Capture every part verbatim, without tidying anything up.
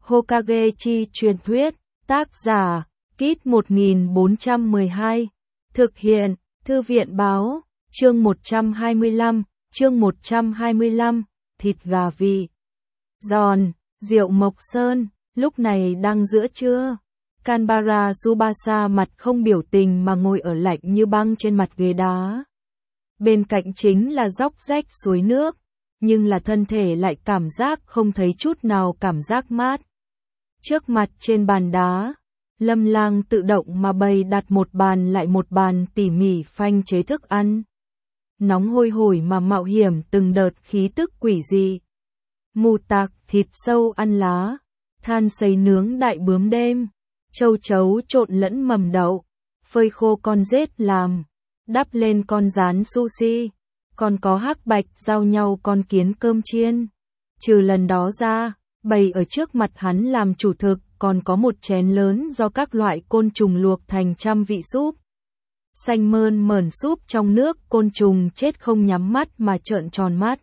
Hokage chi truyền thuyết, tác giả, Kit một nghìn bốn trăm mười hai, thực hiện, Thư viện báo, chương một trăm hai mươi lăm, chương một trăm hai mươi lăm, thịt gà vị giòn, rượu Mộc Sơn, lúc này đang giữa trưa. Kanbara Tsubasa mặt không biểu tình mà ngồi ở lạnh như băng trên mặt ghế đá. Bên cạnh chính là róc rách suối nước, nhưng là thân thể lại cảm giác không thấy chút nào cảm giác mát. Trước mặt trên bàn đá, Lâm Lang tự động mà bày đặt một bàn lại một bàn tỉ mỉ phanh chế thức ăn. Nóng hôi hổi mà mạo hiểm từng đợt khí tức quỷ dị. Mù tạc thịt sâu ăn lá, than sấy nướng đại bướm đêm, châu chấu trộn lẫn mầm đậu, phơi khô con rết làm, đắp lên con rán sushi, còn có hắc bạch giao nhau con kiến cơm chiên. Trừ lần đó ra, bày ở trước mặt hắn làm chủ thực, còn có một chén lớn do các loại côn trùng luộc thành trăm vị súp. Xanh mơn mởn súp trong nước, côn trùng chết không nhắm mắt mà trợn tròn mắt.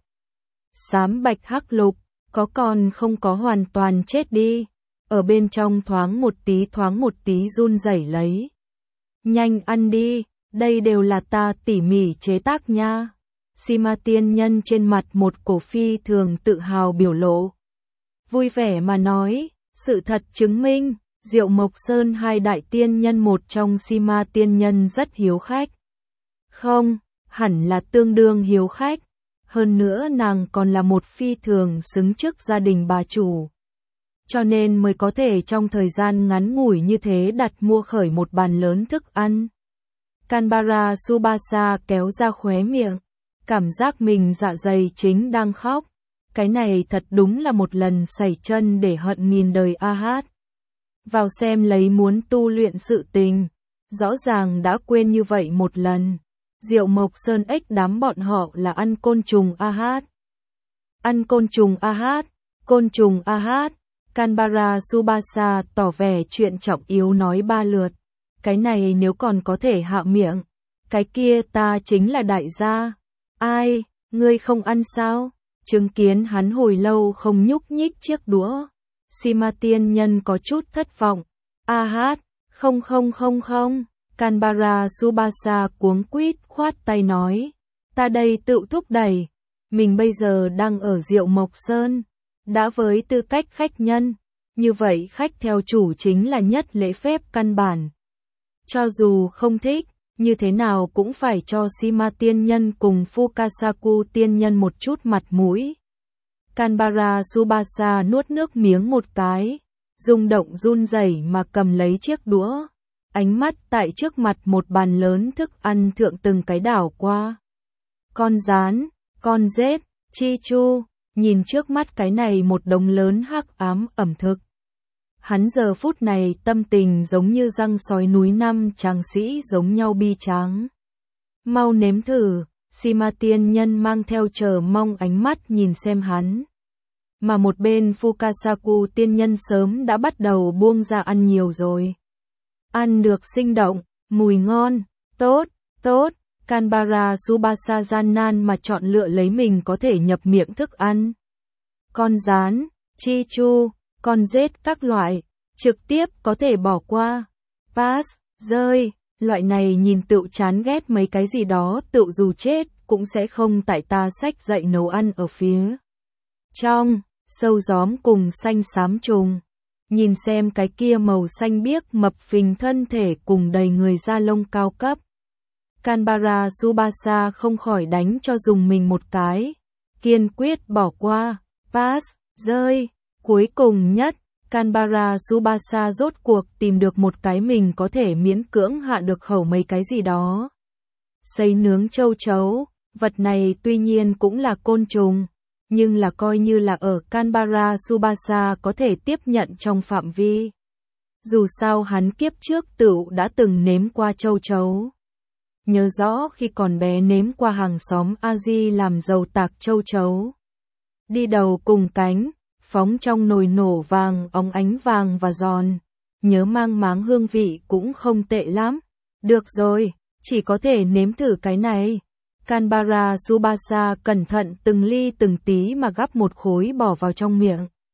Xám bạch hắc lục, có còn không có hoàn toàn chết đi, ở bên trong thoáng một tí thoáng một tí run rẩy lấy. Nhanh ăn đi, đây đều là ta tỉ mỉ chế tác nha. Sima tiên nhân trên mặt một cổ phi thường tự hào biểu lộ. Vui vẻ mà nói, sự thật chứng minh, Diệu Mộc Sơn hai đại tiên nhân một trong Sima tiên nhân rất hiếu khách. Không, hẳn là tương đương hiếu khách. Hơn nữa nàng còn là một phi thường xứng chức gia đình bà chủ. Cho nên mới có thể trong thời gian ngắn ngủi như thế đặt mua khởi một bàn lớn thức ăn. Kanbara Tsubasa kéo ra khóe miệng, cảm giác mình dạ dày chính đang khóc. Cái này thật đúng là một lần sẩy chân để hận nghìn đời a hát. Vào xem lấy muốn tu luyện sự tình, rõ ràng đã quên như vậy một lần. Diệu Mộc Sơn ếch đám bọn họ là ăn côn trùng a hát. Ăn côn trùng a hát, côn trùng a hát. Kanbara Tsubasa tỏ vẻ chuyện trọng yếu nói ba lượt. Cái này nếu còn có thể hạ miệng, cái kia ta chính là đại gia. Ai, ngươi không ăn sao? Chứng kiến hắn hồi lâu không nhúc nhích chiếc đũa. Sima tiên nhân có chút thất vọng. A hát, không không không không. Kanbara Tsubasa cuống quýt khoát tay nói. Ta đây tự thúc đẩy. Mình bây giờ đang ở Diệu Mộc Sơn. Đã với tư cách khách nhân. Như vậy khách theo chủ chính là nhất lễ phép căn bản. Cho dù không thích, như thế nào cũng phải cho Sima tiên nhân cùng Fukasaku tiên nhân một chút mặt mũi. Kanbara Tsubasa nuốt nước miếng một cái, rung động run rẩy mà cầm lấy chiếc đũa. Ánh mắt tại trước mặt một bàn lớn thức ăn thượng từng cái đảo qua. Con rán, con rết, chi chu, nhìn trước mắt cái này một đống lớn hắc ám ẩm thực. Hắn giờ phút này tâm tình giống như răng sói núi năm tráng sĩ giống nhau bi tráng. Mau nếm thử, Sima tiên nhân mang theo chờ mong ánh mắt nhìn xem hắn. Mà một bên Fukasaku tiên nhân sớm đã bắt đầu buông ra ăn nhiều rồi. Ăn được sinh động, mùi ngon, tốt, tốt. Kanbara Tsubasa gian nan mà chọn lựa lấy mình có thể nhập miệng thức ăn. Con rán, chi chu, con rết các loại, trực tiếp có thể bỏ qua. Pass, rơi, loại này nhìn tựu chán ghét mấy cái gì đó tựu dù chết cũng sẽ không tại ta sách dạy nấu ăn ở phía trong, sâu gióm cùng xanh xám trùng. Nhìn xem cái kia màu xanh biếc mập phình thân thể cùng đầy người da lông cao cấp. Kanbara Tsubasa không khỏi đánh cho dùng mình một cái. Kiên quyết bỏ qua. Pass, rơi. Cuối cùng nhất, Kanbara Tsubasa rốt cuộc tìm được một cái mình có thể miễn cưỡng hạ được khẩu mấy cái gì đó. Sấy nướng châu chấu, vật này tuy nhiên cũng là côn trùng, nhưng là coi như là ở Kanbara Tsubasa có thể tiếp nhận trong phạm vi. Dù sao hắn kiếp trước tựu đã từng nếm qua châu chấu. Nhớ rõ khi còn bé nếm qua hàng xóm A-di làm dầu tạc châu chấu. Đi đầu cùng cánh, phóng trong nồi nổ vàng óng ánh vàng và giòn. Nhớ mang máng hương vị cũng không tệ lắm. Được rồi, chỉ có thể nếm thử cái này. Kanbara Tsubasa cẩn thận từng ly từng tí mà gắp một khối bỏ vào trong miệng.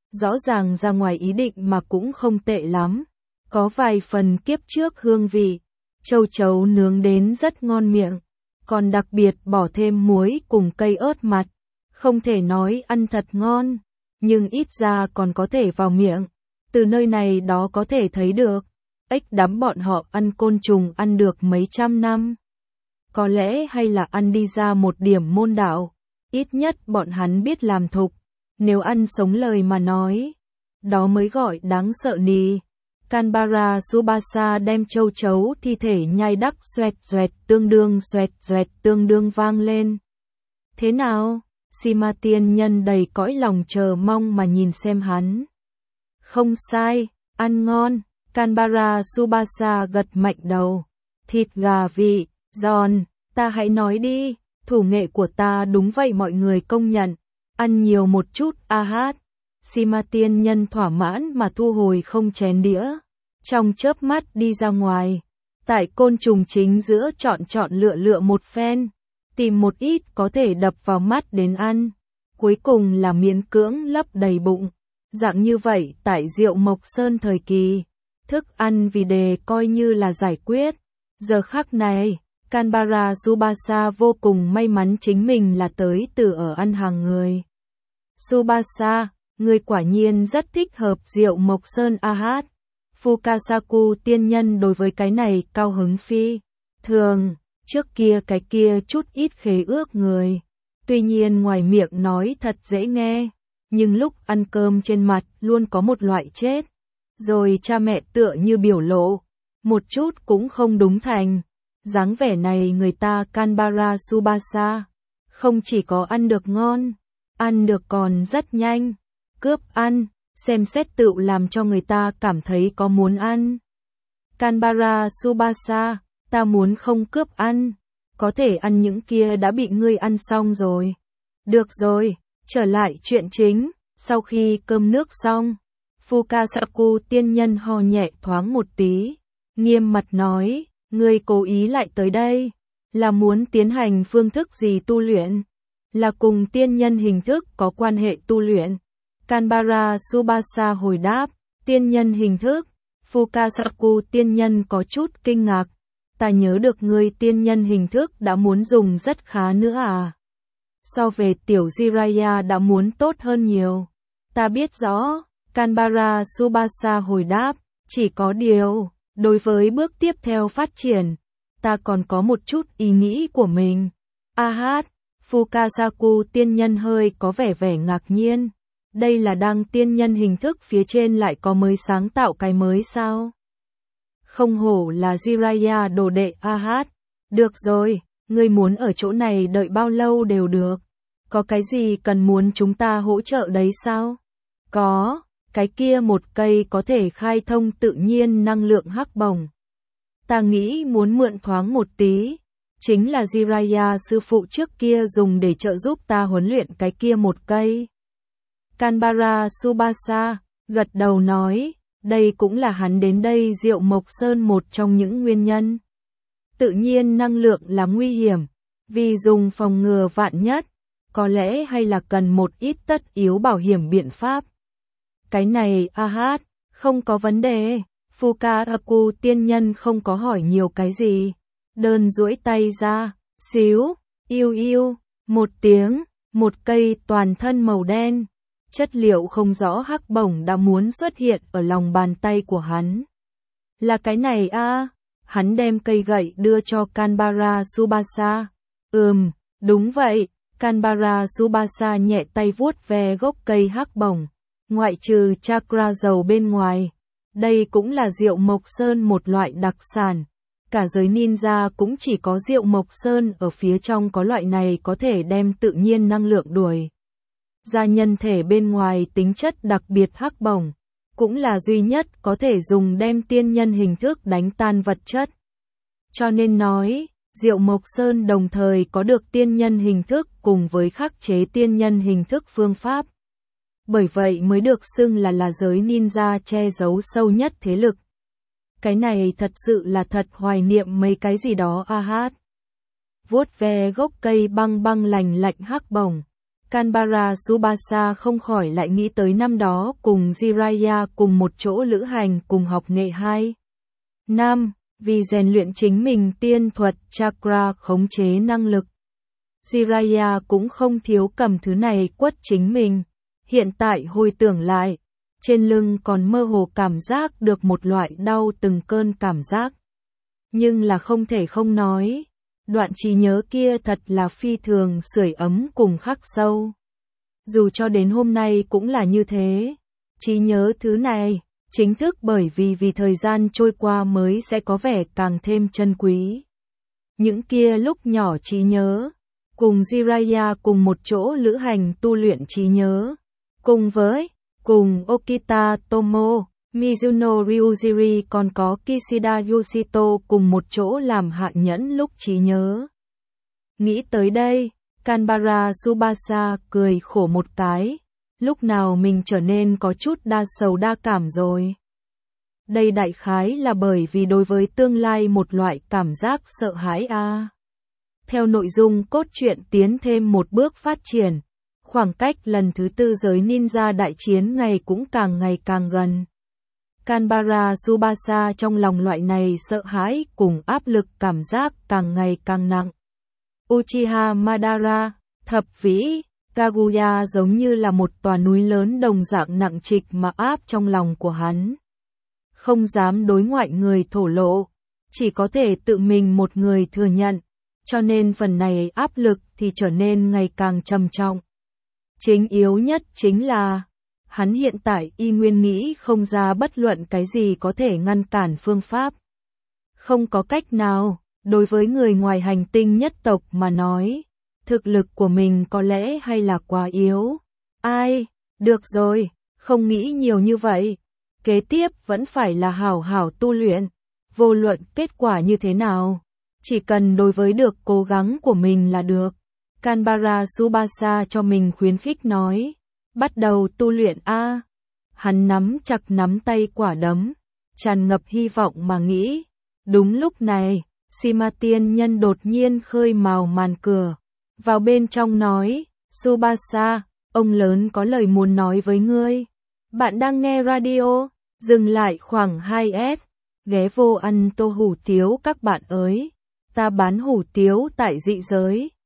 Rõ ràng ra ngoài ý định mà cũng không tệ lắm. Có vài phần kiếp trước hương vị. Châu chấu nướng đến rất ngon miệng. Còn đặc biệt bỏ thêm muối cùng cây ớt mặt. Không thể nói ăn thật ngon, nhưng ít ra còn có thể vào miệng. Từ nơi này đó có thể thấy được, ếch đắm bọn họ ăn côn trùng ăn được mấy trăm năm. Có lẽ hay là ăn đi ra một điểm môn đạo, ít nhất bọn hắn biết làm thục. Nếu ăn sống lời mà nói, đó mới gọi đáng sợ nì. Canberra Tsubasa đem châu chấu thi thể nhai đắc xoẹt xoẹt tương đương xoẹt xoẹt tương đương vang lên. Thế nào? Sima tiên nhân đầy cõi lòng chờ mong mà nhìn xem hắn. Không sai, ăn ngon. Canberra Tsubasa gật mạnh đầu. Thịt gà vị, giòn, ta hãy nói đi, thủ nghệ của ta đúng vậy mọi người công nhận. Ăn nhiều một chút, a hát. Sima tiên nhân thỏa mãn mà thu hồi không chén đĩa. Trong chớp mắt đi ra ngoài. Tại côn trùng chính giữa chọn chọn lựa lựa một phen. Tìm một ít có thể đập vào mắt đến ăn. Cuối cùng là miễn cưỡng lấp đầy bụng. Dạng như vậy tại Diệu Mộc Sơn thời kỳ. Thức ăn vì đề coi như là giải quyết. Giờ khắc này, Canberra Tsubasa vô cùng may mắn chính mình là tới từ ở ăn hàng người. Tsubasa, người quả nhiên rất thích hợp Diệu Mộc Sơn a hát. Fukasaku tiên nhân đối với cái này cao hứng phi. Thường, trước kia cái kia chút ít khế ước người. Tuy nhiên ngoài miệng nói thật dễ nghe, nhưng lúc ăn cơm trên mặt luôn có một loại chết. Rồi cha mẹ tựa như biểu lộ, một chút cũng không đúng thành. Dáng vẻ này người ta Canberra Tsubasa, không chỉ có ăn được ngon, ăn được còn rất nhanh. Cướp ăn, xem xét tự làm cho người ta cảm thấy có muốn ăn. Canberra Tsubasa, ta muốn không cướp ăn, có thể ăn những kia đã bị ngươi ăn xong rồi. Được rồi, trở lại chuyện chính, sau khi cơm nước xong, Fukasaku tiên nhân ho nhẹ thoáng một tí, nghiêm mặt nói, ngươi cố ý lại tới đây, là muốn tiến hành phương thức gì tu luyện? Là cùng tiên nhân hình thức có quan hệ tu luyện? Canberra Tsubasa hồi đáp, tiên nhân hình thức. Fukasaku tiên nhân có chút kinh ngạc, ta nhớ được ngươi tiên nhân hình thức đã muốn dùng rất khá nữa à? So về tiểu Jiraiya đã muốn tốt hơn nhiều. Ta biết rõ, Canberra Tsubasa hồi đáp, chỉ có điều, đối với bước tiếp theo phát triển, ta còn có một chút ý nghĩ của mình. A hát, Fukasaku tiên nhân hơi có vẻ vẻ ngạc nhiên. Đây là đang tiên nhân hình thức phía trên lại có mới sáng tạo cái mới sao? Không hổ là Jiraiya đồ đệ a hát. Được rồi, ngươi muốn ở chỗ này đợi bao lâu đều được. Có cái gì cần muốn chúng ta hỗ trợ đấy sao? Có, cái kia một cây có thể khai thông tự nhiên năng lượng hắc bổng. Ta nghĩ muốn mượn thoáng một tí. Chính là Jiraiya sư phụ trước kia dùng để trợ giúp ta huấn luyện cái kia một cây. Canberra Tsubasa gật đầu nói, đây cũng là hắn đến đây Diệu Mộc Sơn một trong những nguyên nhân. Tự nhiên năng lượng là nguy hiểm, vì dùng phòng ngừa vạn nhất, có lẽ hay là cần một ít tất yếu bảo hiểm biện pháp. Cái này a hát, không có vấn đề. Fukasaku tiên nhân không có hỏi nhiều cái gì. Đơn duỗi tay ra, xíu, yêu yêu, một tiếng, một cây toàn thân màu đen. Chất liệu không rõ hắc bổng đã muốn xuất hiện ở lòng bàn tay của hắn. Là cái này a à? Hắn đem cây gậy đưa cho Canberra Tsubasa. Ừm, đúng vậy. Canberra Tsubasa nhẹ tay vuốt ve gốc cây hắc bổng. Ngoại trừ chakra dầu bên ngoài. Đây cũng là Diệu Mộc Sơn một loại đặc sản. Cả giới ninja cũng chỉ có Diệu Mộc Sơn ở phía trong có loại này có thể đem tự nhiên năng lượng đuổi ra nhân thể bên ngoài tính chất đặc biệt hắc bổng, cũng là duy nhất có thể dùng đem tiên nhân hình thức đánh tan vật chất. Cho nên nói, Diệu Mộc Sơn đồng thời có được tiên nhân hình thức cùng với khắc chế tiên nhân hình thức phương pháp. Bởi vậy mới được xưng là là giới ninja che giấu sâu nhất thế lực. Cái này thật sự là thật hoài niệm mấy cái gì đó a hát. Vuốt ve gốc cây băng băng lành lạnh hắc bổng. Canberra Tsubasa không khỏi lại nghĩ tới năm đó cùng Jiraiya cùng một chỗ lữ hành cùng học nghệ hai năm, vì rèn luyện chính mình tiên thuật chakra khống chế năng lực. Jiraiya cũng không thiếu cầm thứ này quất chính mình. Hiện tại hồi tưởng lại, trên lưng còn mơ hồ cảm giác được một loại đau từng cơn cảm giác. Nhưng là không thể không nói, đoạn trí nhớ kia thật là phi thường sưởi ấm cùng khắc sâu. Dù cho đến hôm nay cũng là như thế, trí nhớ thứ này, chính thức bởi vì vì thời gian trôi qua mới sẽ có vẻ càng thêm chân quý. Những kia lúc nhỏ trí nhớ, cùng Jiraiya cùng một chỗ lữ hành tu luyện trí nhớ, cùng với, cùng Okita Tomo, Mizuno Ryujiri còn có Kishida Yoshito cùng một chỗ làm hạ nhẫn lúc trí nhớ. Nghĩ tới đây, Canberra Tsubasa cười khổ một cái, lúc nào mình trở nên có chút đa sầu đa cảm rồi. Đây đại khái là bởi vì đối với tương lai một loại cảm giác sợ hãi a. À. Theo nội dung cốt truyện tiến thêm một bước phát triển, khoảng cách lần thứ tư giới ninja đại chiến ngày cũng càng ngày càng gần. Canberra Tsubasa trong lòng loại này sợ hãi cùng áp lực cảm giác càng ngày càng nặng. Uchiha Madara, thập vĩ, Kaguya giống như là một tòa núi lớn đồng dạng nặng trịch mà áp trong lòng của hắn. Không dám đối ngoại người thổ lộ, chỉ có thể tự mình một người thừa nhận, cho nên phần này áp lực thì trở nên ngày càng trầm trọng. Chính yếu nhất chính là, hắn hiện tại y nguyên nghĩ không ra bất luận cái gì có thể ngăn cản phương pháp. Không có cách nào, đối với người ngoài hành tinh nhất tộc mà nói, thực lực của mình có lẽ hay là quá yếu. Ai, được rồi, không nghĩ nhiều như vậy. Kế tiếp vẫn phải là hảo hảo tu luyện, vô luận kết quả như thế nào. Chỉ cần đối với được cố gắng của mình là được. Canberra Tsubasa cho mình khuyến khích nói. Bắt đầu tu luyện a. Hắn nắm chặt nắm tay quả đấm, tràn ngập hy vọng mà nghĩ. Đúng lúc này, Sima tiên nhân đột nhiên khơi mào màn cửa. Vào bên trong nói, Tsubasa, ông lớn có lời muốn nói với ngươi. Bạn đang nghe radio, dừng lại khoảng hai S, ghé vô ăn tô hủ tiếu các bạn ơi. Ta bán hủ tiếu tại dị giới.